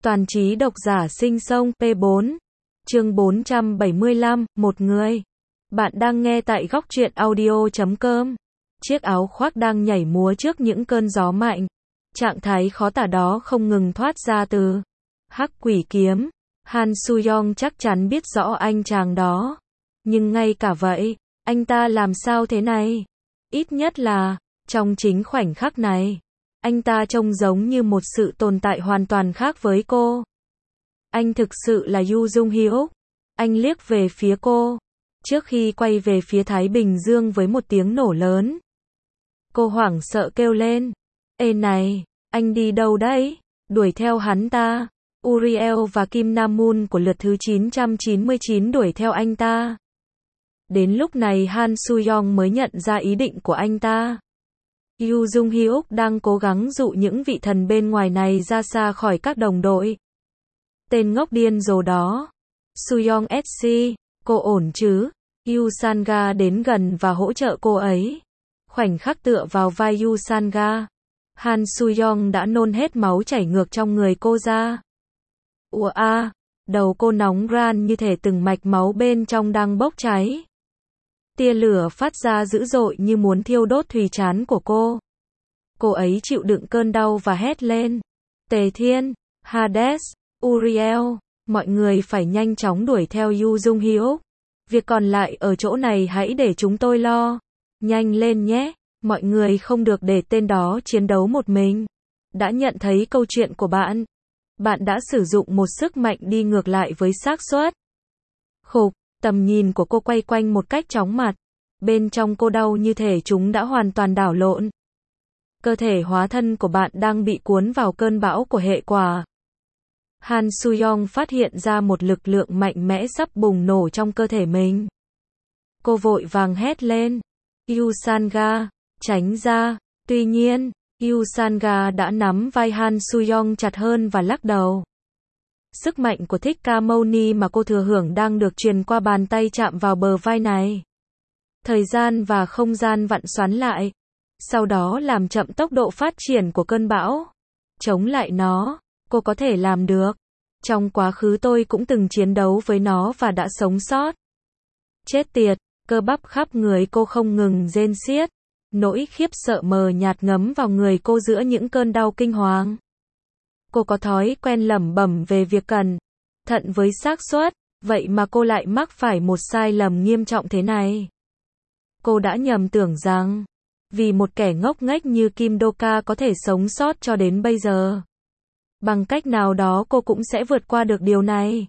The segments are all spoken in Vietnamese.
Toàn trí độc giả sinh sông P4. Chương 475, một người. Bạn đang nghe tại góc truyện audio.com. Chiếc áo khoác đang nhảy múa trước những cơn gió mạnh. Trạng thái khó tả đó không ngừng thoát ra từ Hắc Quỷ Kiếm. Han Soo-young chắc chắn biết rõ anh chàng đó. Nhưng ngay cả vậy, anh ta làm sao thế này? Ít nhất là, trong chính khoảnh khắc này, anh ta trông giống như một sự tồn tại hoàn toàn khác với cô. Anh thực sự là Yoo Jung-hyuk. Anh liếc về phía cô, trước khi quay về phía Thái Bình Dương với một tiếng nổ lớn. Cô hoảng sợ kêu lên. Ê này, anh đi đâu đấy? Đuổi theo hắn ta. Uriel và Kim Nam Moon của lượt thứ 999 đuổi theo anh ta. Đến lúc này Han Soo-young mới nhận ra ý định của anh ta. Yoo Jung-hyuk đang cố gắng dụ những vị thần bên ngoài này ra xa khỏi các đồng đội. Tên ngốc điên rồ đó. Soo-young SC, cô ổn chứ? Yoo Sang-ga đến gần và hỗ trợ cô ấy. Khoảnh khắc tựa vào vai Yoo Sang-ga, Han Soo-young đã nôn hết máu chảy ngược trong người cô ra. Ủa a, đầu cô nóng ran như thể từng mạch máu bên trong đang bốc cháy. Tia lửa phát ra dữ dội như muốn thiêu đốt thùy trán của cô. Cô ấy chịu đựng cơn đau và hét lên. Tề Thiên, Hades, Uriel, mọi người phải nhanh chóng đuổi theo Yoo Jung-hyuk. Việc còn lại ở chỗ này hãy để chúng tôi lo. Nhanh lên nhé, mọi người không được để tên đó chiến đấu một mình. Đã nhận thấy câu chuyện của bạn. Bạn đã sử dụng một sức mạnh đi ngược lại với xác suất. Khục, tầm nhìn của cô quay quanh một cách chóng mặt. Bên trong cô đau như thể chúng đã hoàn toàn đảo lộn. Cơ thể hóa thân của bạn đang bị cuốn vào cơn bão của hệ quả. Han Soo-young phát hiện ra một lực lượng mạnh mẽ sắp bùng nổ trong cơ thể mình. Cô vội vàng hét lên. Yoo Sang-ga, tránh ra. Tuy nhiên, Yoo Sang-ga đã nắm vai Han Soo-young chặt hơn và lắc đầu. Sức mạnh của Thích Ca Mâu Ni mà cô thừa hưởng đang được truyền qua bàn tay chạm vào bờ vai này. Thời gian và không gian vặn xoắn lại. Sau đó làm chậm tốc độ phát triển của cơn bão. Chống lại nó, cô có thể làm được. Trong quá khứ tôi cũng từng chiến đấu với nó và đã sống sót. Chết tiệt, cơ bắp khắp người cô không ngừng rên xiết. Nỗi khiếp sợ mờ nhạt ngấm vào người cô giữa những cơn đau kinh hoàng. Cô có thói quen lẩm bẩm về việc cẩn thận với xác suất, vậy mà cô lại mắc phải một sai lầm nghiêm trọng thế này. Cô đã nhầm tưởng rằng, vì một kẻ ngốc nghếch như Kim Do-ka có thể sống sót cho đến bây giờ, bằng cách nào đó cô cũng sẽ vượt qua được điều này.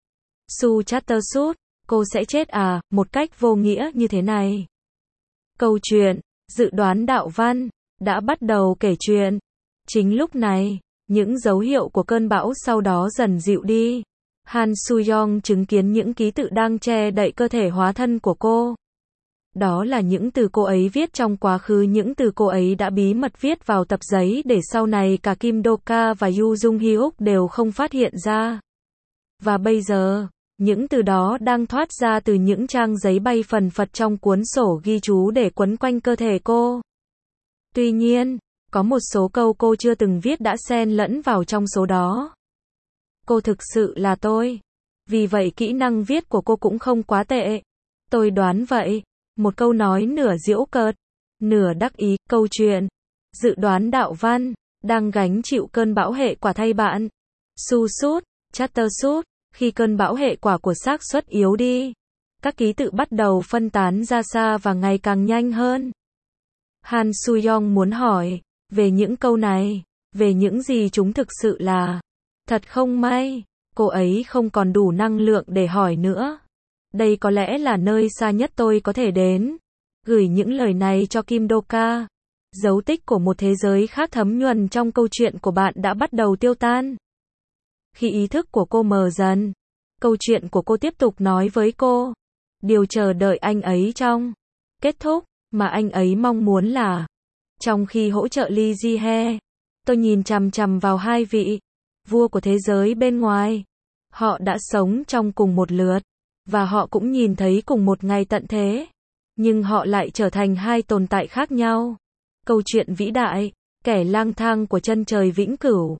Su Chattersut, cô sẽ chết à, một cách vô nghĩa như thế này. Câu chuyện, dự đoán đạo văn, đã bắt đầu kể chuyện. Chính lúc này, những dấu hiệu của cơn bão sau đó dần dịu đi. Han Soo-young chứng kiến những ký tự đang che đậy cơ thể hóa thân của cô. Đó là những từ cô ấy viết trong quá khứ, những từ cô ấy đã bí mật viết vào tập giấy để sau này cả Kim Do-ka và Yoo Jung-hyuk đều không phát hiện ra. Và bây giờ, những từ đó đang thoát ra từ những trang giấy bay phần phật trong cuốn sổ ghi chú để quấn quanh cơ thể cô. Tuy nhiên, có một số câu cô chưa từng viết đã xen lẫn vào trong số đó. Cô thực sự là tôi. Vì vậy kỹ năng viết của cô cũng không quá tệ. Tôi đoán vậy. Một câu nói nửa giễu cợt, nửa đắc ý. Câu chuyện, dự đoán đạo văn, đang gánh chịu cơn bão hệ quả thay bạn. Su Sút, Chattersut. Khi cơn bão hệ quả của xác suất yếu đi, các ký tự bắt đầu phân tán ra xa và ngày càng nhanh hơn. Han Soo-young muốn hỏi về những câu này, về những gì chúng thực sự là. Thật không may, cô ấy không còn đủ năng lượng để hỏi nữa. Đây có lẽ là nơi xa nhất tôi có thể đến. Gửi những lời này cho Kim Do-ka. Dấu tích của một thế giới khác thấm nhuần trong câu chuyện của bạn đã bắt đầu tiêu tan. Khi ý thức của cô mờ dần, câu chuyện của cô tiếp tục nói với cô. Điều chờ đợi anh ấy trong kết thúc mà anh ấy mong muốn là. Trong khi hỗ trợ Lee Ji-hye, tôi nhìn chằm chằm vào hai vị vua của thế giới bên ngoài. Họ đã sống trong cùng một lượt, và họ cũng nhìn thấy cùng một ngày tận thế. Nhưng họ lại trở thành hai tồn tại khác nhau. Câu chuyện vĩ đại, kẻ lang thang của chân trời vĩnh cửu.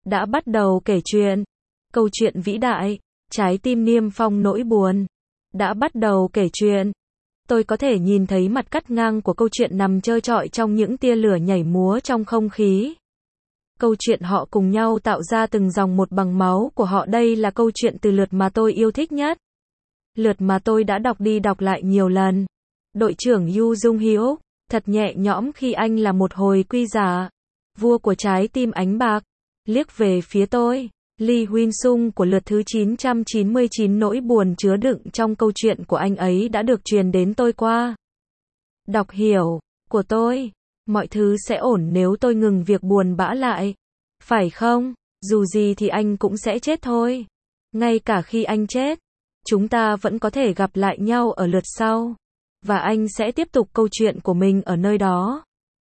đã bắt đầu kể chuyện. Câu chuyện vĩ đại, trái tim niêm phong nỗi buồn, đã bắt đầu kể chuyện. Tôi có thể nhìn thấy mặt cắt ngang của câu chuyện nằm trơ trọi trong những tia lửa nhảy múa trong không khí. Câu chuyện họ cùng nhau tạo ra từng dòng một bằng máu của họ. Đây là câu chuyện từ lượt mà tôi yêu thích nhất. Lượt mà tôi đã đọc đi đọc lại nhiều lần. Đội trưởng Yoo Jung Hyuk, thật nhẹ nhõm khi anh là một hồi quy giả. Vua của trái tim ánh bạc, liếc về phía tôi. Lee Huynh Sung của lượt thứ 999, nỗi buồn chứa đựng trong câu chuyện của anh ấy đã được truyền đến tôi qua đọc hiểu của tôi. Mọi thứ sẽ ổn nếu tôi ngừng việc buồn bã lại. Phải không? Dù gì thì anh cũng sẽ chết thôi. Ngay cả khi anh chết, chúng ta vẫn có thể gặp lại nhau ở lượt sau. Và anh sẽ tiếp tục câu chuyện của mình ở nơi đó.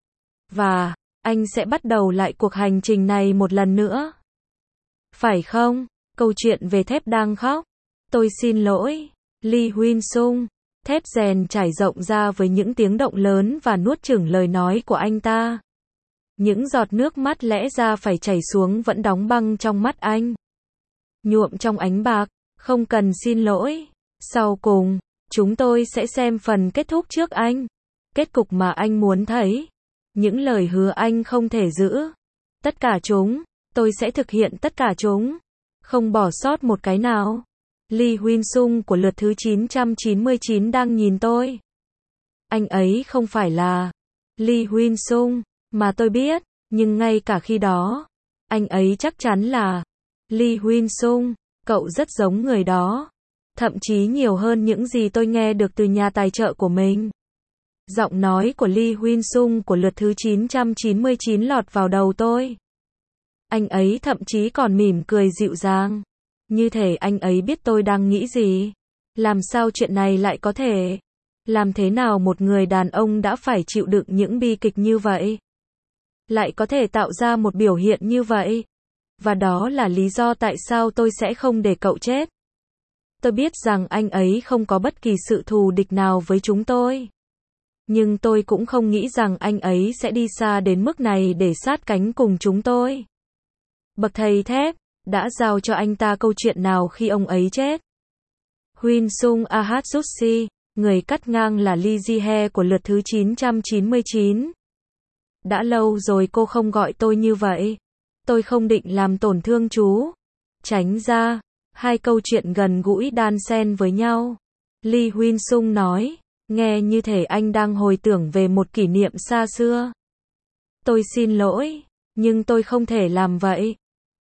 Và anh sẽ bắt đầu lại cuộc hành trình này một lần nữa. Phải không? Câu chuyện về thép đang khóc. Tôi xin lỗi. Lee Huynh Sung. Thép rèn trải rộng ra với những tiếng động lớn và nuốt chửng lời nói của anh ta. Những giọt nước mắt lẽ ra phải chảy xuống vẫn đóng băng trong mắt anh. Nhuộm trong ánh bạc. Không cần xin lỗi. Sau cùng, chúng tôi sẽ xem phần kết thúc trước anh. Kết cục mà anh muốn thấy. Những lời hứa anh không thể giữ. Tất cả chúng. Tôi sẽ thực hiện tất cả chúng. Không bỏ sót một cái nào. Lee Huynh Sung của lượt thứ 999 đang nhìn tôi. Anh ấy không phải là Lee Huynh Sung mà tôi biết, nhưng ngay cả khi đó, anh ấy chắc chắn là Lee Huynh Sung. Cậu rất giống người đó. Thậm chí nhiều hơn những gì tôi nghe được từ nhà tài trợ của mình. Giọng nói của Lee Huynh Sung của lượt thứ 999 lọt vào đầu tôi. Anh ấy thậm chí còn mỉm cười dịu dàng. Như thể anh ấy biết tôi đang nghĩ gì. Làm sao chuyện này lại có thể? Làm thế nào một người đàn ông đã phải chịu đựng những bi kịch như vậy? Lại có thể tạo ra một biểu hiện như vậy? Và đó là lý do tại sao tôi sẽ không để cậu chết. Tôi biết rằng anh ấy không có bất kỳ sự thù địch nào với chúng tôi. Nhưng tôi cũng không nghĩ rằng anh ấy sẽ đi xa đến mức này để sát cánh cùng chúng tôi. Bậc thầy thép đã giao cho anh ta câu chuyện nào khi ông ấy chết? Huynh Sung Ahatsushi, người cắt ngang là Lee Ji-hye của lượt thứ 999. Đã lâu rồi cô không gọi tôi như vậy. Tôi không định làm tổn thương chú. Tránh ra. Hai câu chuyện gần gũi đan xen với nhau. Lee Huynh Sung nói, nghe như thể anh đang hồi tưởng về một kỷ niệm xa xưa. Tôi xin lỗi, nhưng tôi không thể làm vậy.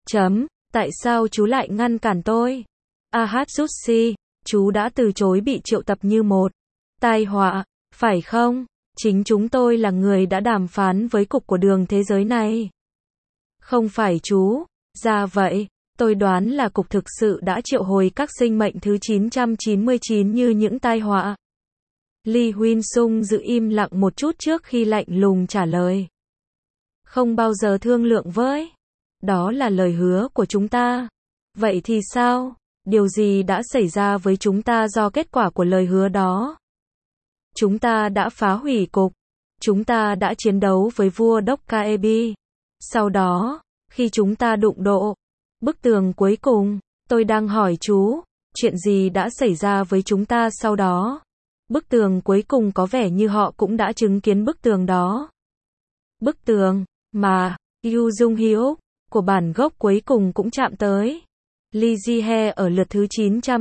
Tại sao chú lại ngăn cản tôi? Ahatsushi, chú đã từ chối bị triệu tập như một tai họa, phải không? Chính chúng tôi là người đã đàm phán với cục của đường thế giới này. Không phải chú. Ra vậy, tôi đoán là cục thực sự đã triệu hồi các sinh mệnh thứ 999 như những tai họa. Lee Huynh Sung giữ im lặng một chút trước khi lạnh lùng trả lời. Không bao giờ thương lượng với. Đó là lời hứa của chúng ta. Vậy thì sao? Điều gì đã xảy ra với chúng ta do kết quả của lời hứa đó? Chúng ta đã phá hủy cục. Chúng ta đã chiến đấu với vua Dokkaebi. Sau đó, khi chúng ta đụng độ bức tường cuối cùng, tôi đang hỏi chú, chuyện gì đã xảy ra với chúng ta sau đó? Bức tường cuối cùng có vẻ như họ cũng đã chứng kiến bức tường đó. Bức tường mà Yoo Jung Hyuk của bản gốc cuối cùng cũng chạm tới. Lee Ji-hye ở lượt thứ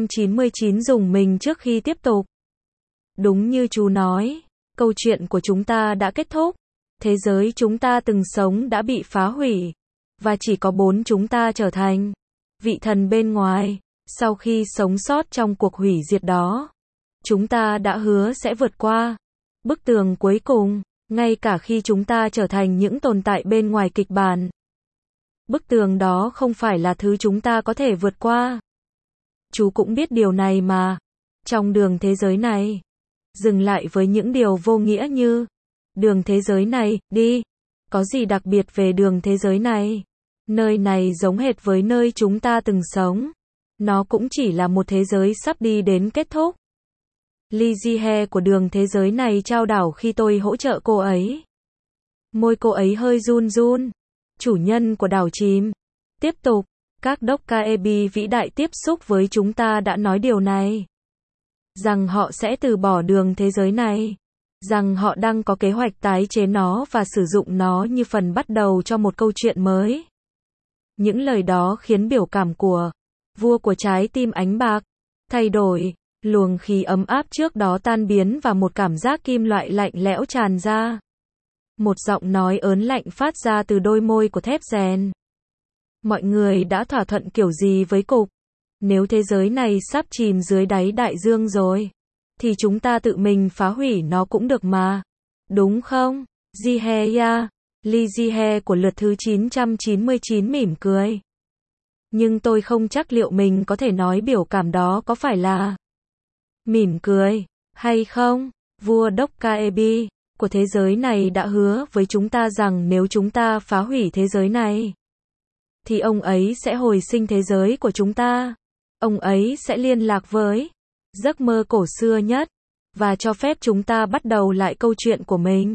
999 dùng mình trước khi tiếp tục. Đúng như chú nói, câu chuyện của chúng ta đã kết thúc. Thế giới chúng ta từng sống đã bị phá hủy. Và chỉ có 4 chúng ta trở thành vị thần bên ngoài. Sau khi sống sót trong cuộc hủy diệt đó, chúng ta đã hứa sẽ vượt qua bức tường cuối cùng, ngay cả khi chúng ta trở thành những tồn tại bên ngoài kịch bản. Bức tường đó không phải là thứ chúng ta có thể vượt qua. Chú cũng biết điều này mà. Trong đường thế giới này, dừng lại với những điều vô nghĩa như đường thế giới này, đi. Có gì đặc biệt về đường thế giới này? Nơi này giống hệt với nơi chúng ta từng sống. Nó cũng chỉ là một thế giới sắp đi đến kết thúc. Lee Ji-hye của đường thế giới này trao đảo khi tôi hỗ trợ cô ấy. Môi cô ấy hơi run run. Chủ nhân của đảo chìm. Tiếp tục, các Dokkaebi vĩ đại tiếp xúc với chúng ta đã nói điều này. Rằng họ sẽ từ bỏ đường thế giới này. Rằng họ đang có kế hoạch tái chế nó và sử dụng nó như phần bắt đầu cho một câu chuyện mới. Những lời đó khiến biểu cảm của vua của trái tim ánh bạc thay đổi, luồng khí ấm áp trước đó tan biến và một cảm giác kim loại lạnh lẽo tràn ra. Một giọng nói ớn lạnh phát ra từ đôi môi của thép rèn. Mọi người đã thỏa thuận kiểu gì với cục? Nếu thế giới này sắp chìm dưới đáy đại dương rồi, thì chúng ta tự mình phá hủy nó cũng được mà. Đúng không? Jihe Lee Jihe của lượt thứ 999 mỉm cười. Nhưng tôi không chắc liệu mình có thể nói biểu cảm đó có phải là mỉm cười hay không. Vua Dokkaebi của thế giới này đã hứa với chúng ta rằng nếu chúng ta phá hủy thế giới này, thì ông ấy sẽ hồi sinh thế giới của chúng ta. Ông ấy sẽ liên lạc với giấc mơ cổ xưa nhất, và cho phép chúng ta bắt đầu lại câu chuyện của mình.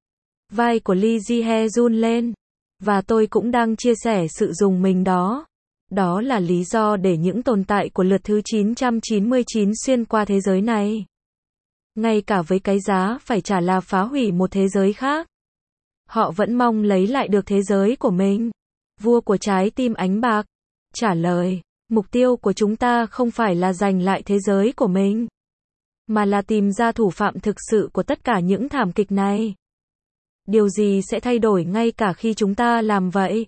Vai của Lee Jihe run lên, và tôi cũng đang chia sẻ sự rùng mình đó. Đó là lý do để những tồn tại của lượt thứ 999 xuyên qua thế giới này. Ngay cả với cái giá phải trả là phá hủy một thế giới khác, họ vẫn mong lấy lại được thế giới của mình. Vua của trái tim ánh bạc trả lời, mục tiêu của chúng ta không phải là giành lại thế giới của mình, mà là tìm ra thủ phạm thực sự của tất cả những thảm kịch này. Điều gì sẽ thay đổi ngay cả khi chúng ta làm vậy?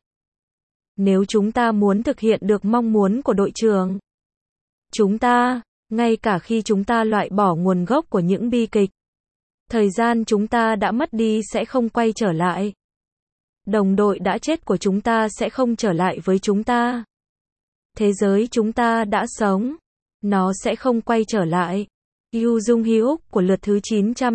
Nếu chúng ta muốn thực hiện được mong muốn của đội trưởng, chúng ta, ngay cả khi chúng ta loại bỏ nguồn gốc của những bi kịch, thời gian chúng ta đã mất đi sẽ không quay trở lại. Đồng đội đã chết của chúng ta sẽ không trở lại với chúng ta. Thế giới chúng ta đã sống, nó sẽ không quay trở lại. Yu Jung Hyuk của lượt thứ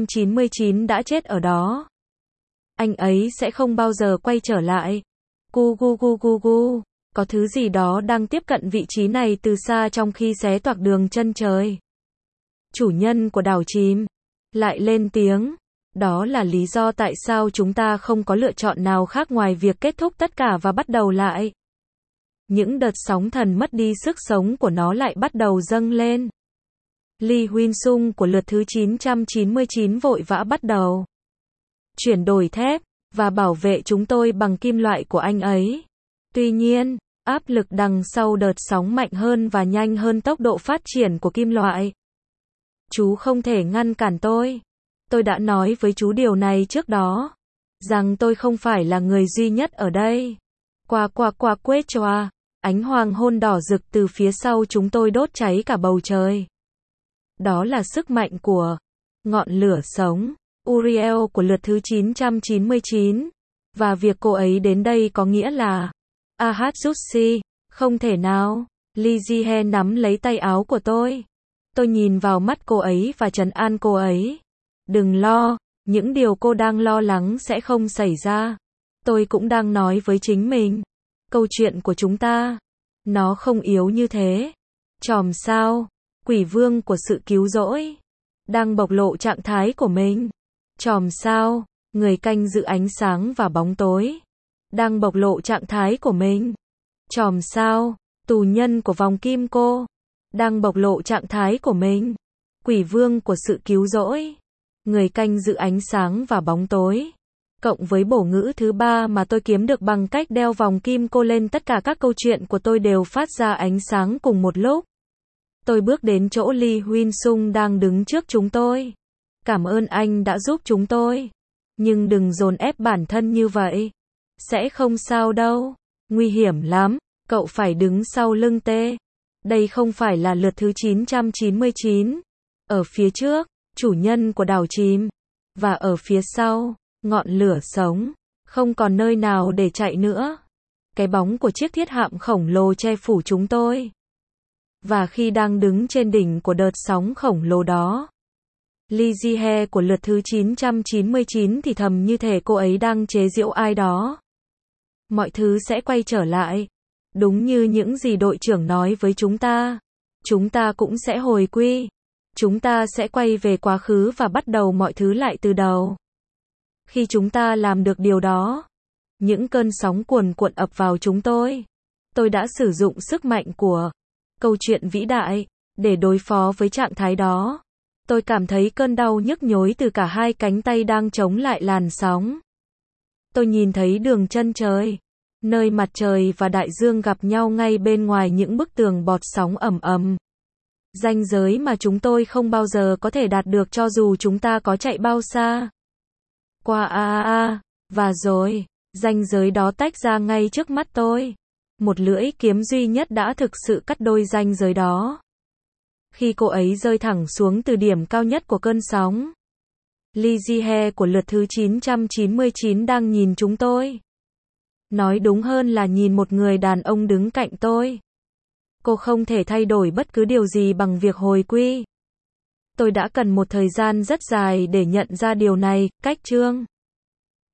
999 đã chết ở đó. Anh ấy sẽ không bao giờ quay trở lại. Gu gu gu gu gu. Có thứ gì đó đang tiếp cận vị trí này từ xa trong khi xé toạc đường chân trời. Chủ nhân của đảo chìm lại lên tiếng. Đó là lý do tại sao chúng ta không có lựa chọn nào khác ngoài việc kết thúc tất cả và bắt đầu lại. Những đợt sóng thần mất đi sức sống của nó lại bắt đầu dâng lên. Lee Huynh Sung của lượt thứ 999 vội vã bắt đầu chuyển đổi thép và bảo vệ chúng tôi bằng kim loại của anh ấy. Tuy nhiên, áp lực đằng sau đợt sóng mạnh hơn và nhanh hơn tốc độ phát triển của kim loại. Chú không thể ngăn cản tôi. Tôi đã nói với chú điều này trước đó, rằng tôi không phải là người duy nhất ở đây. Qua quét choa, ánh hoàng hôn đỏ rực từ phía sau chúng tôi đốt cháy cả bầu trời. Đó là sức mạnh của ngọn lửa sống. Uriel của lượt thứ 999. Và việc cô ấy đến đây có nghĩa là Ahatsushi, không thể nào. Lee Jihe nắm lấy tay áo của tôi. Tôi nhìn vào mắt cô ấy và trấn an cô ấy. Đừng lo, những điều cô đang lo lắng sẽ không xảy ra. Tôi cũng đang nói với chính mình. Câu chuyện của chúng ta, nó không yếu như thế. Chòm sao, quỷ vương của sự cứu rỗi, đang bộc lộ trạng thái của mình. Chòm sao, người canh giữ ánh sáng và bóng tối, đang bộc lộ trạng thái của mình. Chòm sao, tù nhân của vòng kim cô, đang bộc lộ trạng thái của mình. Quỷ vương của sự cứu rỗi, người canh giữ ánh sáng và bóng tối. Cộng với bổ ngữ thứ ba mà tôi kiếm được bằng cách đeo vòng kim cô lên, tất cả các câu chuyện của tôi đều phát ra ánh sáng cùng một lúc. Tôi bước đến chỗ Lee Huynh Sung đang đứng trước chúng tôi. Cảm ơn anh đã giúp chúng tôi. Nhưng đừng dồn ép bản thân như vậy. Sẽ không sao đâu. Nguy hiểm lắm. Cậu phải đứng sau lưng tê. Đây không phải là lượt thứ 999. Ở phía trước, chủ nhân của đảo chìm. Và ở phía sau, ngọn lửa sống. Không còn nơi nào để chạy nữa. Cái bóng của chiếc thiết hạm khổng lồ che phủ chúng tôi. Và khi đang đứng trên đỉnh của đợt sóng khổng lồ đó, Lee Jihe của lượt thứ 999 thì thầm như thể cô ấy đang chế giễu ai đó. Mọi thứ sẽ quay trở lại. Đúng như những gì đội trưởng nói với chúng ta. Chúng ta cũng sẽ hồi quy. Chúng ta sẽ quay về quá khứ và bắt đầu mọi thứ lại từ đầu. Khi chúng ta làm được điều đó, những cơn sóng cuồn cuộn ập vào chúng tôi. Tôi đã sử dụng sức mạnh của câu chuyện vĩ đại để đối phó với trạng thái đó. Tôi cảm thấy cơn đau nhức nhối từ cả hai cánh tay đang chống lại làn sóng. Tôi nhìn thấy đường chân trời, nơi mặt trời và đại dương gặp nhau ngay bên ngoài những bức tường bọt sóng ầm ầm. Ranh giới mà chúng tôi không bao giờ có thể đạt được cho dù chúng ta có chạy bao xa. Và rồi, ranh giới đó tách ra ngay trước mắt tôi. Một lưỡi kiếm duy nhất đã thực sự cắt đôi ranh giới đó. Khi cô ấy rơi thẳng xuống từ điểm cao nhất của cơn sóng, Lee Ji-hye của lượt thứ 999 đang nhìn chúng tôi. Nói đúng hơn là nhìn một người đàn ông đứng cạnh tôi. Cô không thể thay đổi bất cứ điều gì bằng việc hồi quy. Tôi đã cần một thời gian rất dài để nhận ra điều này, cách chương